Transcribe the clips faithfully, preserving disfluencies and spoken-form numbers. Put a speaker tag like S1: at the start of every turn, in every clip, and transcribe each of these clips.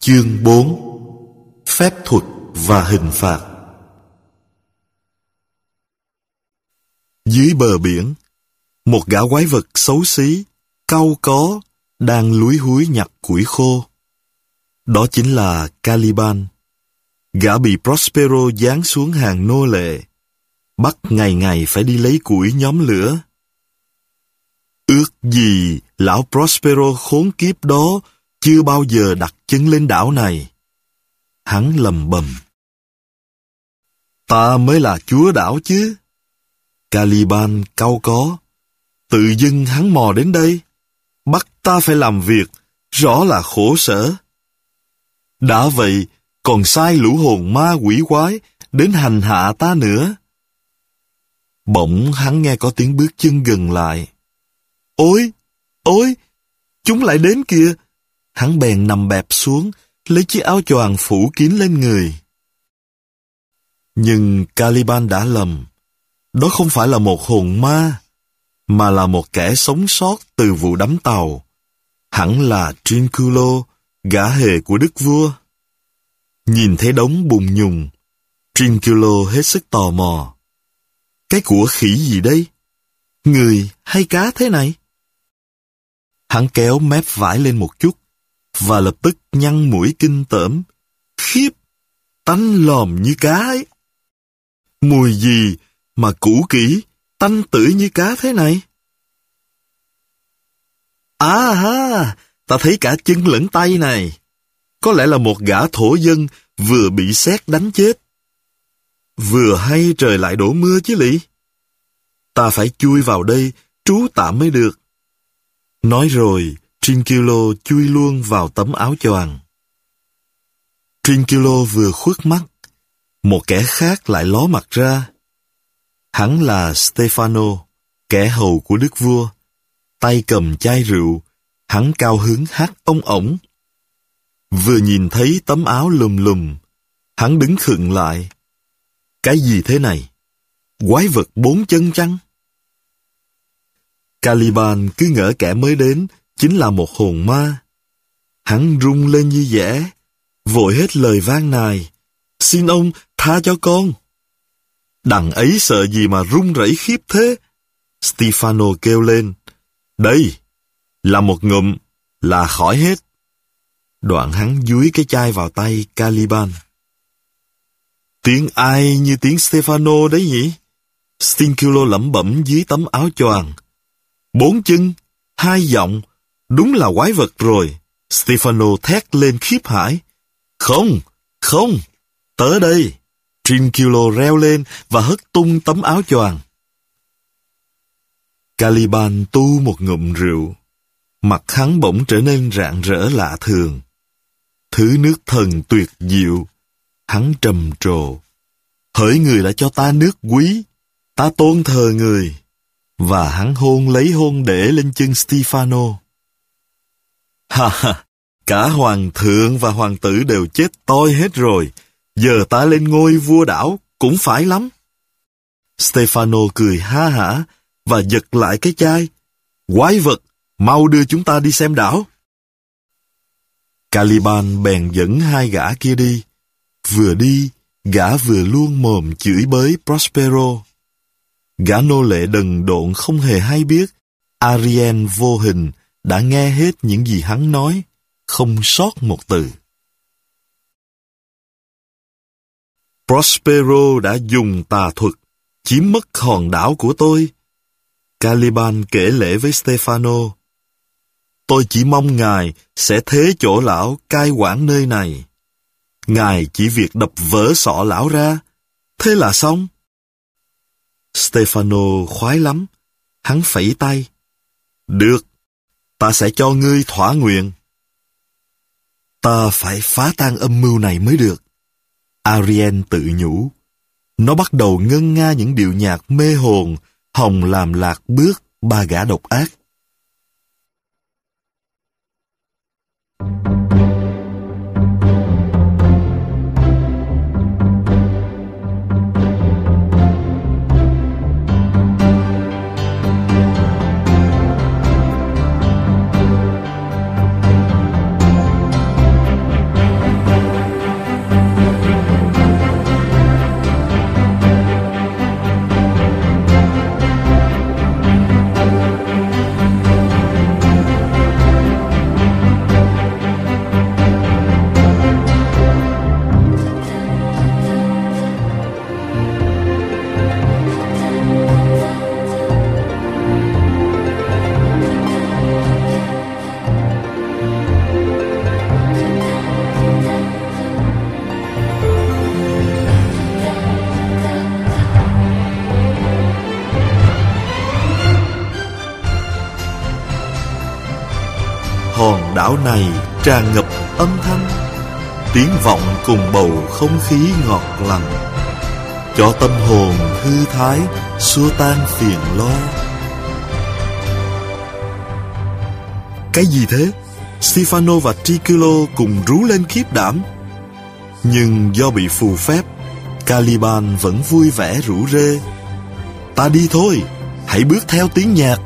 S1: Chương bốn. Phép thuật và hình phạt. Dưới bờ biển, một gã quái vật xấu xí, cau có, đang lúi húi nhặt củi khô. Đó chính là Caliban. Gã bị Prospero giáng xuống hàng nô lệ, bắt ngày ngày phải đi lấy củi nhóm lửa. Ước gì lão Prospero khốn kiếp đó chưa bao giờ đặt chân lên đảo này. Hắn lầm bầm. Ta mới là chúa đảo chứ. Caliban cau có. Tự dưng hắn mò đến đây, bắt ta phải làm việc, rõ là khổ sở. Đã vậy, còn sai lũ hồn ma quỷ quái đến hành hạ ta nữa. Bỗng hắn nghe có tiếng bước chân gần lại. Ôi, ôi, chúng lại đến kìa. Hắn bèn nằm bẹp xuống, lấy chiếc áo choàng phủ kín lên người. Nhưng Caliban đã lầm. Đó không phải là một hồn ma, mà là một kẻ sống sót từ vụ đắm tàu. Hẳn là Trinculo, gã hề của đức vua. Nhìn thấy đống bùn nhùng, Trinculo hết sức tò mò. Cái của khỉ gì đây? Người hay cá thế này? Hắn kéo mép vải lên một chút, và lập tức nhăn mũi kinh tởm. Khiếp, tanh lòm như cá ấy. Mùi gì mà cũ kỹ, tanh tưởi như cá thế này? À ha, ta thấy cả chân lẫn tay này. Có lẽ là một gã thổ dân vừa bị sét đánh chết. Vừa hay trời lại đổ mưa chứ lị. Ta phải chui vào đây, trú tạm mới được. Nói rồi, Trinculo chui luôn vào tấm áo choàng. Trinculo vừa khuất mắt, một kẻ khác lại ló mặt ra. Hắn là Stefano, kẻ hầu của đức vua. Tay cầm chai rượu, hắn cao hứng hát ông ổng. Vừa nhìn thấy tấm áo lùm lùm, hắn đứng khựng lại. Cái gì thế này? Quái vật bốn chân chăng? Caliban cứ ngỡ kẻ mới đến chính là một hồn ma. Hắn rung lên như dẻ, vội hết lời van nài. Xin ông tha cho con. Đằng ấy sợ gì mà run rẩy khiếp thế? Stefano kêu lên. Đây, là một ngụm, là khỏi hết. Đoạn hắn dúi cái chai vào tay Caliban. Tiếng ai như tiếng Stefano đấy nhỉ? Trinculo lẩm bẩm dưới tấm áo choàng. Bốn chân, hai giọng, đúng là quái vật rồi. Stefano thét lên khiếp hãi. Không, không, tới đây. Trinculo reo lên và hất tung tấm áo choàng. Caliban tu một ngụm rượu. Mặt hắn bỗng trở nên rạng rỡ lạ thường. Thứ nước thần tuyệt diệu. Hắn trầm trồ. Hỡi người đã cho ta nước quý, ta tôn thờ người. Và hắn hôn lấy hôn để lên chân Stefano. Ha ha, cả hoàng thượng và hoàng tử đều chết toi hết rồi. Giờ ta lên ngôi vua đảo cũng phải lắm. Stefano cười ha hả và giật lại cái chai. Quái vật, mau đưa chúng ta đi xem đảo. Caliban bèn dẫn hai gã kia đi. Vừa đi, gã vừa luôn mồm chửi bới Prospero. Gã nô lệ đần độn không hề hay biết Ariel vô hình đã nghe hết những gì hắn nói, không sót một từ. Prospero đã dùng tà thuật chiếm mất hòn đảo của tôi. Caliban kể lễ với Stefano. Tôi chỉ mong ngài sẽ thế chỗ lão cai quản nơi này. Ngài chỉ việc đập vỡ sọ lão ra, thế là xong. Stefano khoái lắm. Hắn phẩy tay. Được, ta sẽ cho ngươi thỏa nguyện. Ta phải phá tan âm mưu này mới được. Ariel tự nhủ. Nó bắt đầu ngân nga những điệu nhạc mê hồn, hòng làm lạc bước ba gã độc ác. hòn đảo này tràn ngập âm thanh, tiếng vọng cùng bầu không khí ngọt lành, cho tâm hồn thư thái, xua tan phiền lo. Cái gì thế? Stefano và Triculo cùng rú lên khiếp đảm. Nhưng do bị phù phép, Caliban vẫn vui vẻ rủ rê. Ta đi thôi, hãy bước theo tiếng nhạc.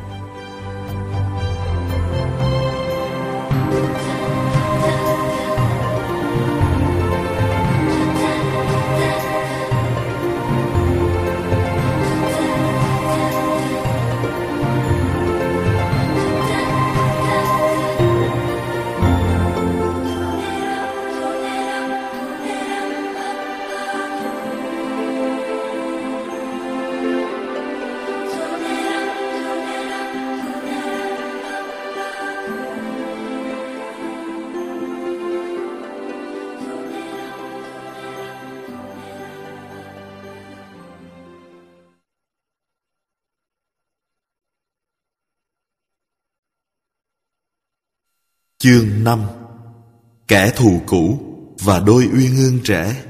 S1: Chương năm. Kẻ thù cũ và đôi uyên ương trẻ.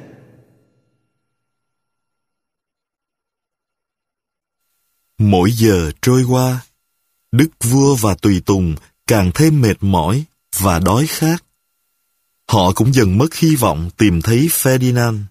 S1: Mỗi giờ trôi qua, đức vua và tùy tùng càng thêm mệt mỏi và đói khát. Họ cũng dần mất hy vọng tìm thấy Ferdinand.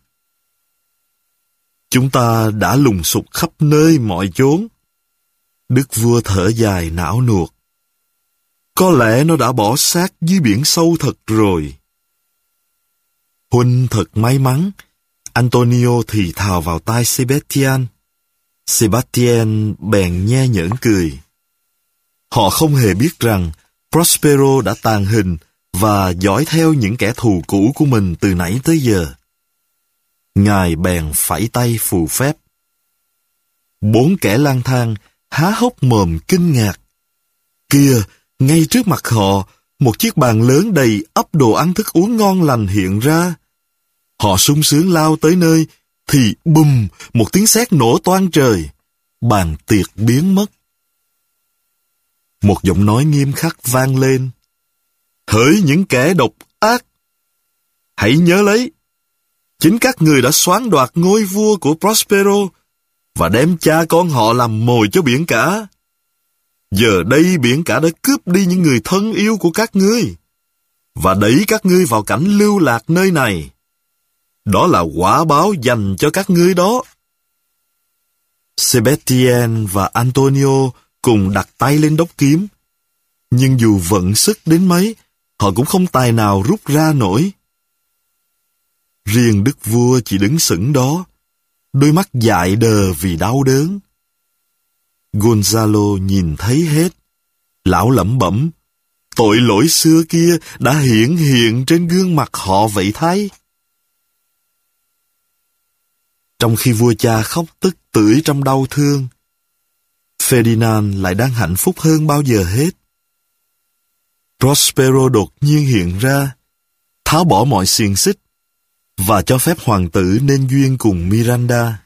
S1: Chúng ta đã lùng sục khắp nơi mọi chốn. Đức vua thở dài não nuột. Có lẽ nó đã bỏ xác dưới biển sâu thật rồi. Huynh thật may mắn, Antonio thì thào vào tai Sebastian. Sebastian bèn nhe nhởn cười. Họ không hề biết rằng Prospero đã tàn hình và dõi theo những kẻ thù cũ của mình từ nãy tới giờ. Ngài bèn phẩy tay phù phép. Bốn kẻ lang thang há hốc mồm kinh ngạc. Kìa, ngay trước mặt họ, một chiếc bàn lớn đầy ắp đồ ăn thức uống ngon lành hiện ra. Họ sung sướng lao tới nơi, thì bùm, một tiếng sét nổ toang trời. Bàn tiệc biến mất. Một giọng nói nghiêm khắc vang lên. Hỡi những kẻ độc ác! Hãy nhớ lấy, chính các người đã soán đoạt ngôi vua của Prospero và đem cha con họ làm mồi cho biển cả. Giờ đây biển cả đã cướp đi những người thân yêu của các ngươi và đẩy các ngươi vào cảnh lưu lạc nơi này. Đó là quả báo dành cho các ngươi đó. Sebastian và Antonio cùng đặt tay lên đốc kiếm, nhưng dù vận sức đến mấy, họ cũng không tài nào rút ra nổi. Riêng đức vua chỉ đứng sững đó, đôi mắt dại đờ vì đau đớn. Gonzalo nhìn thấy hết. Lão lẩm bẩm, tội lỗi xưa kia đã hiển hiện trên gương mặt họ vậy thay. Trong khi vua cha khóc tức tưởi trong đau thương, Ferdinand lại đang hạnh phúc hơn bao giờ hết. Prospero đột nhiên hiện ra, tháo bỏ mọi xiềng xích và cho phép hoàng tử nên duyên cùng Miranda.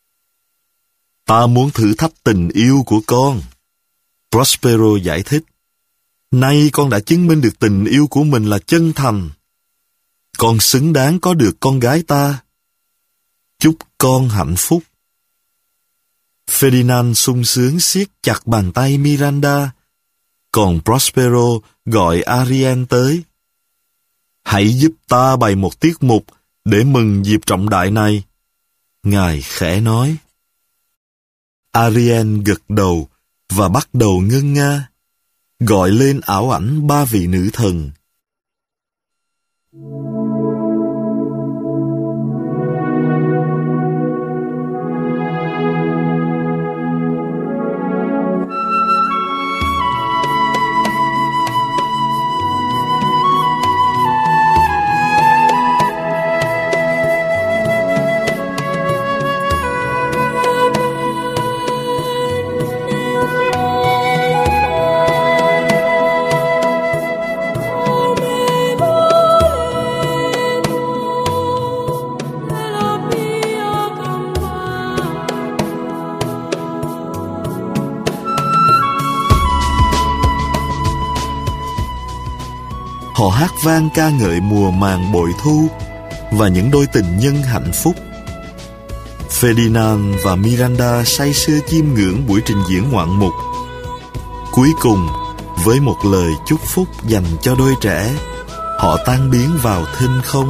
S1: Ta muốn thử thách tình yêu của con, Prospero giải thích. Nay con đã chứng minh được tình yêu của mình là chân thành. Con xứng đáng có được con gái ta. Chúc con hạnh phúc. Ferdinand sung sướng siết chặt bàn tay Miranda, còn Prospero gọi Ariel tới. Hãy giúp ta bày một tiết mục để mừng dịp trọng đại này, Ngài khẽ nói. Ariel gật đầu và bắt đầu ngân nga, gọi lên ảo ảnh ba vị nữ thần. Họ hát vang ca ngợi mùa màng bội thu và những đôi tình nhân hạnh phúc. Ferdinand và Miranda say sưa chiêm ngưỡng buổi trình diễn ngoạn mục. Cuối cùng, với một lời chúc phúc dành cho đôi trẻ, họ tan biến vào thinh không.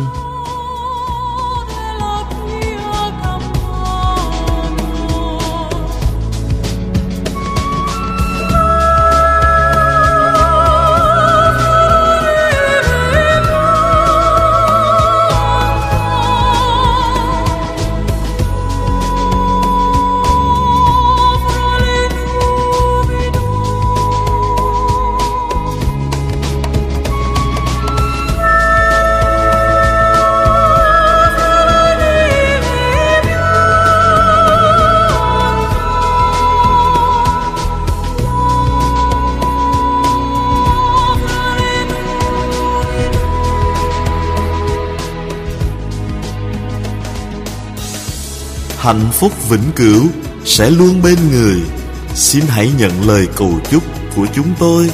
S1: Hạnh phúc vĩnh cửu sẽ luôn bên người. Xin hãy nhận lời cầu chúc của chúng tôi.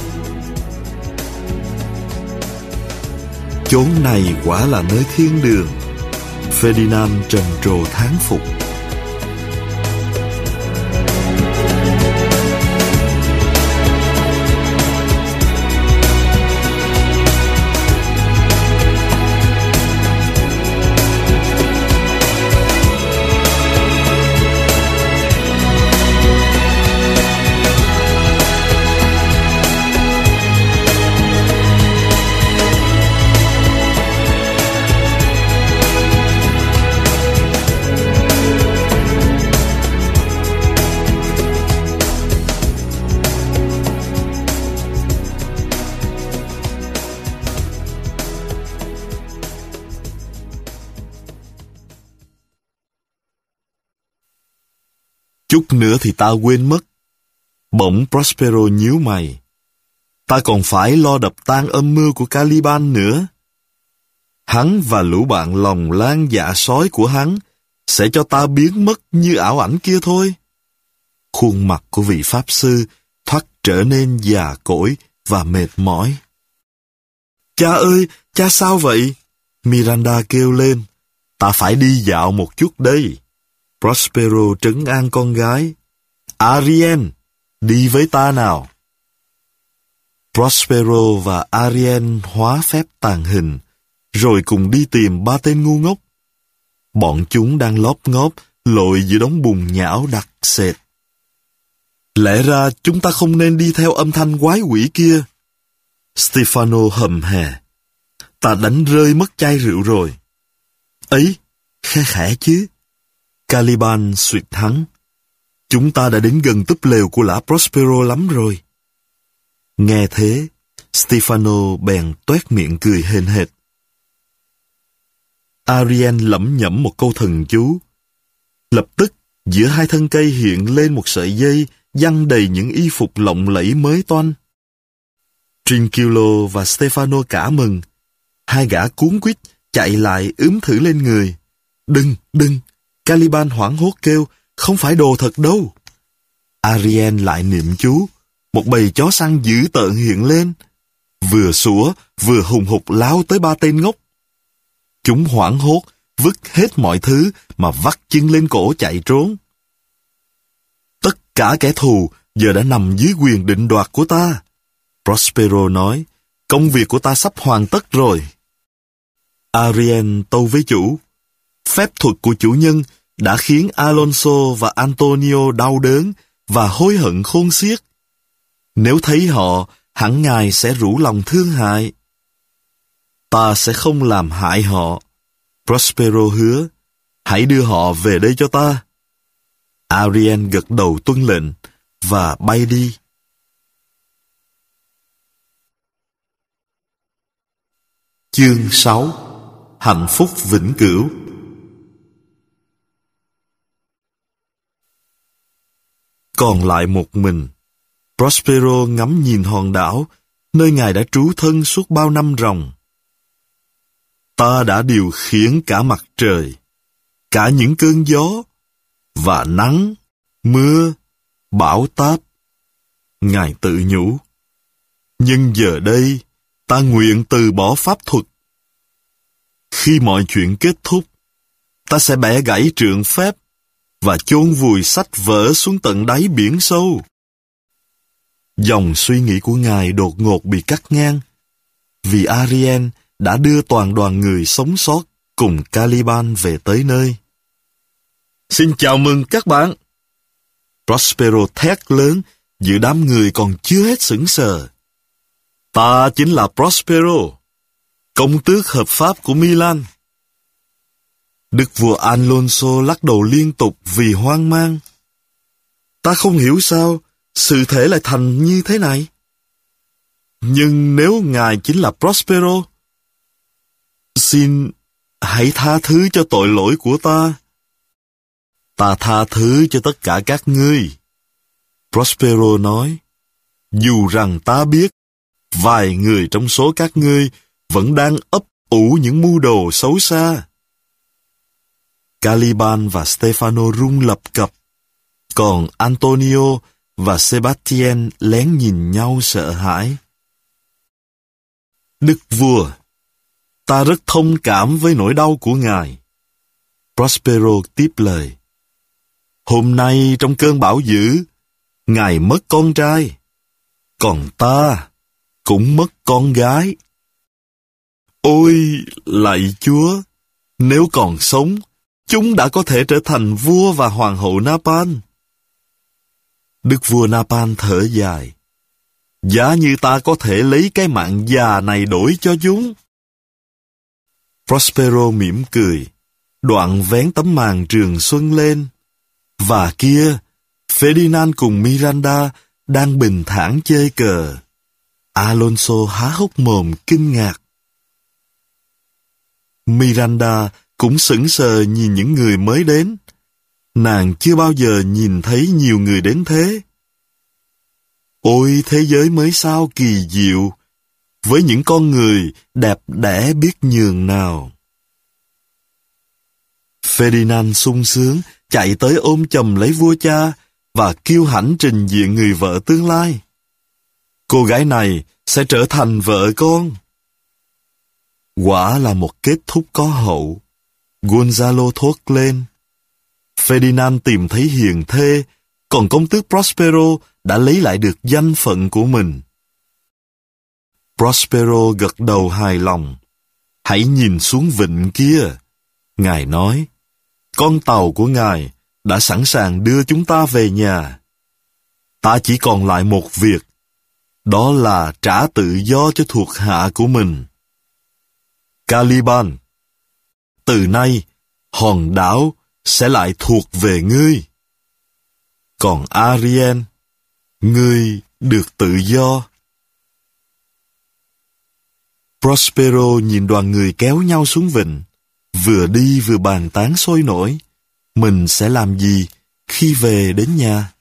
S1: Chốn này quả là nơi thiên đường. Ferdinand trầm trồ thán phục. Chút nữa thì ta quên mất. Bỗng Prospero nhíu mày. Ta còn phải lo đập tan âm mưu của Caliban nữa. Hắn và lũ bạn lòng lan dạ sói của hắn sẽ cho ta biến mất như ảo ảnh kia thôi. Khuôn mặt của vị Pháp sư thoắt trở nên già cỗi và mệt mỏi. Cha ơi, cha sao vậy? Miranda kêu lên. Ta phải đi dạo một chút đây. Prospero trấn an con gái. Ariel, đi với ta nào. Prospero và Ariel hóa phép tàng hình, rồi cùng đi tìm ba tên ngu ngốc. Bọn chúng đang lóp ngóp, lội giữa đống bùn nhão đặc sệt. Lẽ ra chúng ta không nên đi theo âm thanh quái quỷ kia. Stefano hầm hè. Ta đánh rơi mất chai rượu rồi. Ấy, khe khẽ chứ. Caliban suýt thắng. Chúng ta đã đến gần túp lều của lã Prospero lắm rồi. Nghe thế, Stefano bèn toét miệng cười hên hệt. Ariel lẩm nhẩm một câu thần chú. Lập tức, giữa hai thân cây hiện lên một sợi dây giăng đầy những y phục lộng lẫy mới toanh. Trinculo và Stefano cả mừng. Hai gã cuống quýt chạy lại ướm thử lên người. Đừng, đừng! Caliban hoảng hốt kêu, không phải đồ thật đâu. Ariel lại niệm chú. Một bầy chó săn dữ tợn hiện lên. Vừa sủa, vừa hùng hục lao tới ba tên ngốc. Chúng hoảng hốt, vứt hết mọi thứ mà vắt chân lên cổ chạy trốn. Tất cả kẻ thù giờ đã nằm dưới quyền định đoạt của ta. Prospero nói, công việc của ta sắp hoàn tất rồi. Ariel tâu với chủ, phép thuật của chủ nhân đã khiến Alonso và Antonio đau đớn và hối hận khôn xiết. Nếu thấy họ, hẳn ngài sẽ rủ lòng thương hại. Ta sẽ không làm hại họ. Prospero hứa, hãy đưa họ về đây cho ta. Ariel gật đầu tuân lệnh và bay đi. Chương sáu. Hạnh phúc vĩnh cửu. Còn lại một mình, Prospero ngắm nhìn hòn đảo, nơi ngài đã trú thân suốt bao năm ròng. Ta đã điều khiển cả mặt trời, cả những cơn gió, và nắng, mưa, bão táp. Ngài tự nhủ, nhưng giờ đây, ta nguyện từ bỏ pháp thuật. Khi mọi chuyện kết thúc, ta sẽ bẻ gãy trượng phép và chôn vùi sách vở xuống tận đáy biển sâu. Dòng suy nghĩ của Ngài đột ngột bị cắt ngang, vì Ariel đã đưa toàn đoàn người sống sót cùng Caliban về tới nơi. Xin chào mừng các bạn! Prospero thét lớn giữa đám người còn chưa hết sững sờ. Ta chính là Prospero, công tước hợp pháp của Milan. Đức vua Alonso lắc đầu liên tục vì hoang mang. Ta không hiểu sao sự thể lại thành như thế này. Nhưng nếu ngài chính là Prospero, xin hãy tha thứ cho tội lỗi của ta. Ta tha thứ cho tất cả các ngươi. Prospero nói, dù rằng ta biết vài người trong số các ngươi vẫn đang ấp ủ những mưu đồ xấu xa. Caliban và Stefano run lập cập, còn Antonio và Sebastian lén nhìn nhau sợ hãi. Đức vua, ta rất thông cảm với nỗi đau của ngài. Prospero tiếp lời. Hôm nay trong cơn bão dữ, ngài mất con trai, còn ta cũng mất con gái. Ôi, lạy Chúa, nếu còn sống, chúng đã có thể trở thành vua và hoàng hậu Napan. Đức vua Napan thở dài. Giá như ta có thể lấy cái mạng già này đổi cho chúng. Prospero mỉm cười, đoạn vén tấm màn trường xuân lên. Và kia, Ferdinand cùng Miranda đang bình thản chơi cờ. Alonso há hốc mồm kinh ngạc. Miranda cũng sững sờ nhìn những người mới đến. Nàng chưa bao giờ nhìn thấy nhiều người đến thế. Ôi thế giới mới sao kỳ diệu, với những con người đẹp đẽ biết nhường nào. Ferdinand sung sướng chạy tới ôm chầm lấy vua cha và kiêu hãnh trình diện người vợ tương lai. Cô gái này sẽ trở thành vợ con. Quả là một kết thúc có hậu. Gonzalo thốt lên. Ferdinand tìm thấy hiền thê, còn công tước Prospero đã lấy lại được danh phận của mình. Prospero gật đầu hài lòng. Hãy nhìn xuống vịnh kia. Ngài nói, con tàu của ngài đã sẵn sàng đưa chúng ta về nhà. Ta chỉ còn lại một việc, đó là trả tự do cho thuộc hạ của mình. Caliban, từ nay, hòn đảo sẽ lại thuộc về ngươi. Còn Ariel, ngươi được tự do. Prospero nhìn đoàn người kéo nhau xuống vịnh, vừa đi vừa bàn tán sôi nổi. Mình sẽ làm gì khi về đến nhà?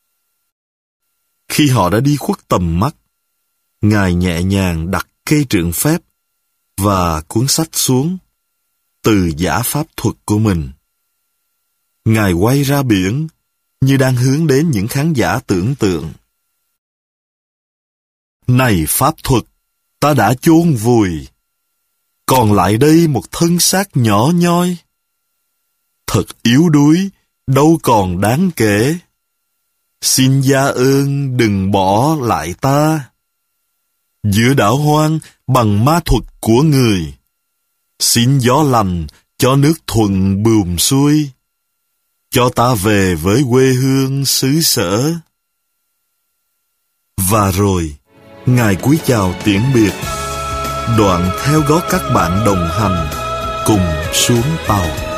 S1: Khi họ đã đi khuất tầm mắt, ngài nhẹ nhàng đặt cây trượng phép và cuốn sách xuống từ giả pháp thuật của mình. Ngài quay ra biển như đang hướng đến những khán giả tưởng tượng. Này pháp thuật, ta đã chôn vùi, còn lại đây một thân xác nhỏ nhoi. Thật yếu đuối, đâu còn đáng kể. Xin gia ơn đừng bỏ lại ta. Giữa đảo hoang bằng ma thuật của người, xin gió lành cho nước thuận buồm xuôi, cho ta về với quê hương xứ sở. Và rồi, ngài cúi chào tiễn biệt, đoạn theo gót các bạn đồng hành cùng xuống tàu.